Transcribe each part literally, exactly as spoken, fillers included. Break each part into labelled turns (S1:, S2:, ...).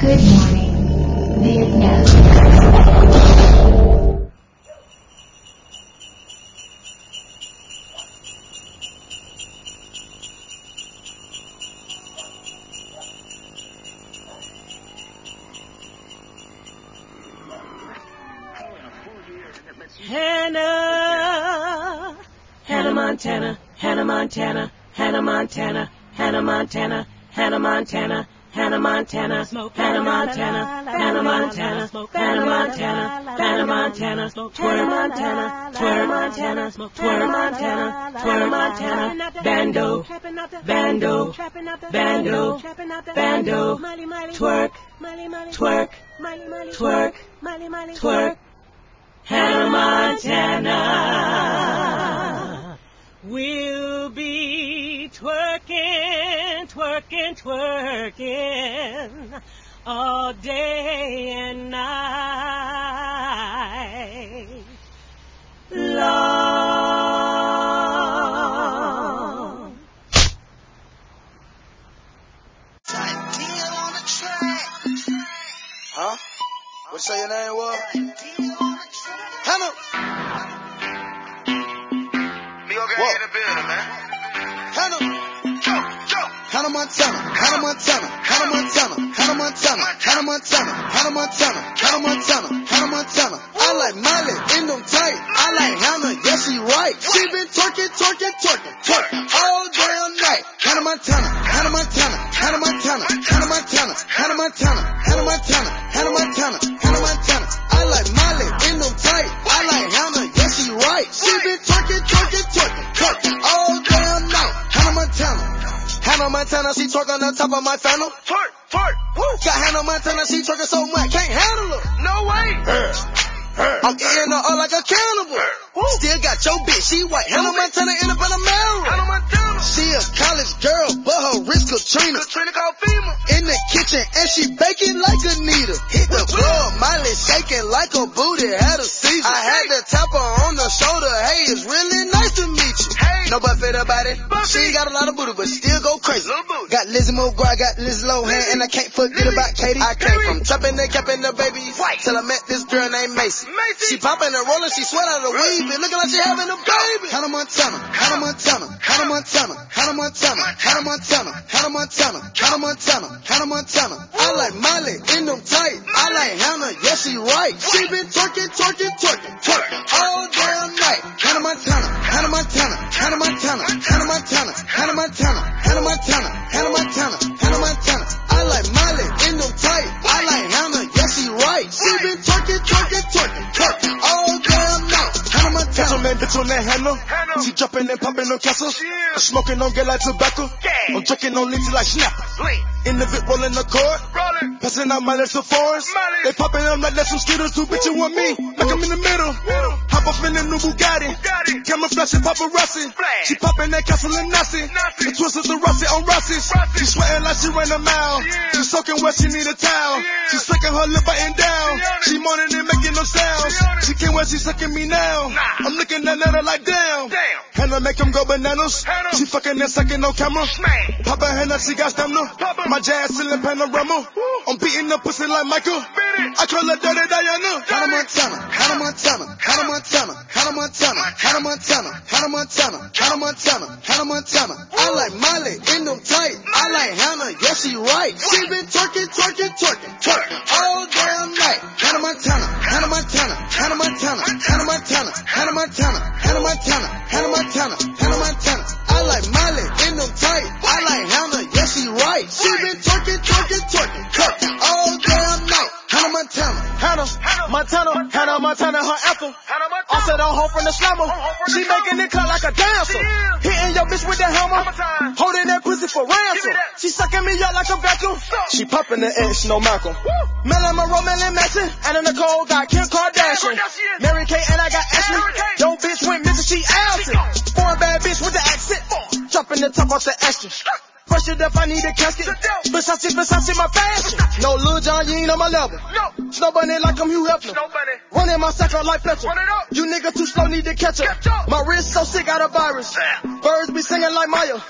S1: Good morning, Vietnam.
S2: Hannah, Hannah Montana, Hannah Montana, Hannah Montana, Hannah Montana, Hannah Montana, Hannah Montana, Hannah Montana, Hannah Montana, Hannah Montana, Hannah Montana, Twerk Montana, Twerk Montana, Twerk Montana, Twerk Montana, Bando, Bando, Bando, Bando, Twerk, Twerk, Twerk, Twerk. Hannah Montana, we'll be twerking, twerking, twerking all day and night long.
S3: Huh? What you say your name was? Hannah!
S4: Me go get in the building, man.
S3: Hannah!
S4: Go, go!
S3: Hannah Montana, Hannah Montana, Hannah Montana, Hannah Montana, Hannah Montana, Hannah Montana, Hannah Montana, Hannah Montana. I like Miley in them tight. I like Hannah, yeah, she right. She been twerking, twerking, twerking, twerking all damn night. Hannah Montana, Hannah Montana, Hannah Montana, Hannah Montana, Hannah Montana, Hannah Montana, Hannah Montana, Hannah Montana. I like Miley in them tight. I like Hannah, yeah, she right. She been twerking, twerking, twerking, twerking all damn night. Hannah Montana. Hannah Montana, she twerk on the top of my funnel.
S4: Twerk, twerk, woo!
S3: Got Hannah Montana, she twerking so much, can't handle her.
S4: No way!
S3: Her, her. I'm eating her all like a cannibal.
S4: Woo!
S3: Still got your bitch, she white. Hannah Montana in a Panamera.
S4: Hannah Montana!
S3: She a college girl, but her wrist Katrina.
S4: Katrina called FEMA.
S3: In the kitchen, and she baking like Anita. Hit the club, Miley shaking like a booty, had a seizure. I had to tap her on the shoulder, hey, it's really nice to meet you.
S4: Hey.
S3: No butt fit about it.
S4: Buffy.
S3: She ain't got a lot of booty, but still go crazy.
S4: Little booty.
S3: Got Lizzie McGuire, got Liz Lohan, and I can't forget
S4: Lily.
S3: about Katie. I came
S4: Lily.
S3: from trapping and capping the babies,
S4: White.
S3: till I met this girl named Macy.
S4: Macy.
S3: She popping and rolling, she sweat out of the weave, and looking like she having a baby. Hannah Montana, Hannah Montana, Hannah Montana, Hannah Montana, Hannah Montana, Hannah Montana, Hannah Montana, Hannah Montana. I like Miley in them tight. I like Hannah, yeah, she right. She been twerking, twerking, twerking, twerking all damn night. Hannah Montana, Hannah Montana, Hannah Montana, Hannah Montana, Hannah Montana, Hannah Montana, Hannah Montana, Hannah Montana. I like Miley in them tight. I like Hannah, yeah, she right. She been twerking, twerking, twerking, twerking all damn night. Hannah Montana.
S5: Catch a man, bitch on that Hannah.
S4: Hannah.
S5: She jumping and popping on castles.
S4: Yeah.
S5: Smoking on get like tobacco.
S4: Yeah.
S5: I'm drinking on linty like snap.
S4: Blink.
S5: In the bit rolling the cord.
S4: Rollin'.
S5: Passing out my to foreigns.
S4: Miley.
S5: They popping them like that's some Skittles. Two bitches want me. Make them in the middle.
S4: Middle.
S5: Hop off in the new Bugatti.
S4: Bugatti.
S5: Camera flashing paparazzi.
S4: Flash.
S5: She popping that castle and Nazi.
S4: Nazi.
S5: The twist of the Rossi on Rossi's.
S4: Rossi.
S5: She sweating like she ran a mile.
S4: Yeah.
S5: She soaking wet, she need a towel.
S4: Yeah.
S5: She sucking her lip biting down.
S4: She on it.
S5: She moaning and making no sounds.
S4: She on it.
S5: She can't wait, she sucking me now.
S4: Nah.
S5: I'm looking at her like damn.
S4: Damn.
S5: Hannah make him go bananas.
S4: Hannah.
S5: She fucking and sucking on camera.
S4: Smack.
S5: Papa Hannah, she got stamina.
S4: Papa.
S5: My jazz still in panorama. I'm beating the pussy like Michael.
S4: Beat it.
S5: I call her Dirty Diana.
S3: Hannah Montana, Hannah Montana, Hannah Montana, Hannah Montana, Hannah Montana, Hannah Montana, Hannah Montana, Hannah Montana. I like Miley in them tight. I like Hannah, yeah, she right. She been twerking, twerking, twerking, twerking all damn night. Hannah Montana, Hannah Montana, Hannah Montana, Hannah Montana, Hannah Montana, Hannah Montana, Hannah Montana, Hannah Montana. I like Miley in them tight. I like Hannah, yeah, she right. She been twerking, twerking, twerking, twerking all damn night. Hannah Montana.
S5: Hannah, Montana, Hannah Montana, her anthem.
S4: Hannah Montana.
S5: Also don't home from the slammer.
S4: home from the
S5: She
S4: slammer.
S5: making it cut like a dancer.
S4: Yeah.
S5: Hitting your bitch with the hammer.
S4: Hammer time.
S5: Holding that pussy for ransom.
S4: Give me that.
S5: She sucking me up like a vacuum.
S4: Stop.
S5: She popping the X, no Malcolm.
S4: Woo.
S5: Marilyn Monroe, Marilyn Manson. Anna Nicole got Kim Kardashian.
S4: Kardashian.
S5: Mary Kate and I got Ashley.
S4: Mary Kate.
S5: Yo bitch went missing, she Allison. Foreign bad bitch with the accent. Dropping the top off the Aston. Fresh it up, I need a casket. Versace, Versace, my fashion. No Lil Jon, you ain't on my level.
S4: No.
S5: Snow bunny like I'm Hugh Hefner.
S4: Nobody.
S5: Running my sack like Fletcher.
S4: Run it up.
S5: You nigga too slow, need to catch up.
S4: Catch up.
S5: My wrist so sick, got a virus.
S4: Yeah.
S5: Birds be singing like Maya.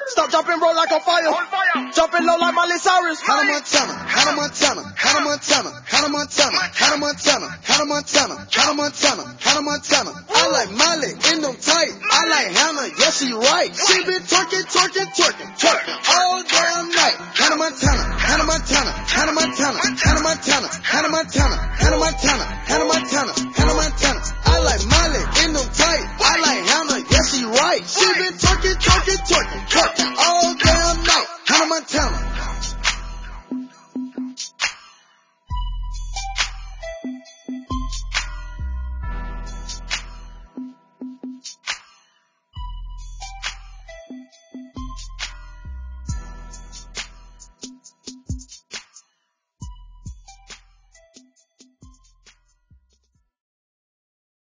S5: Stop, drop, and roll like on fire.
S4: On fire.
S5: Jumping low like Miley Cyrus.
S3: Hannah Montana, Hannah Montana, Hannah Montana, Hannah Montana, Hannah Montana, Hannah Montana, Hannah Montana, Hannah Montana. I like Miley in them tight. I like Hannah, yes she right. She been twerking, twerking, twerking, twerking all damn night. Hannah Montana, Hannah Montana, Hannah Montana, Hannah Montana, Hannah Montana, Hannah Montana, Hannah Montana, Hannah Montana. I like Miley in them tight. I like Hannah, yes she right. She been twerking, twerking, twerking, twerking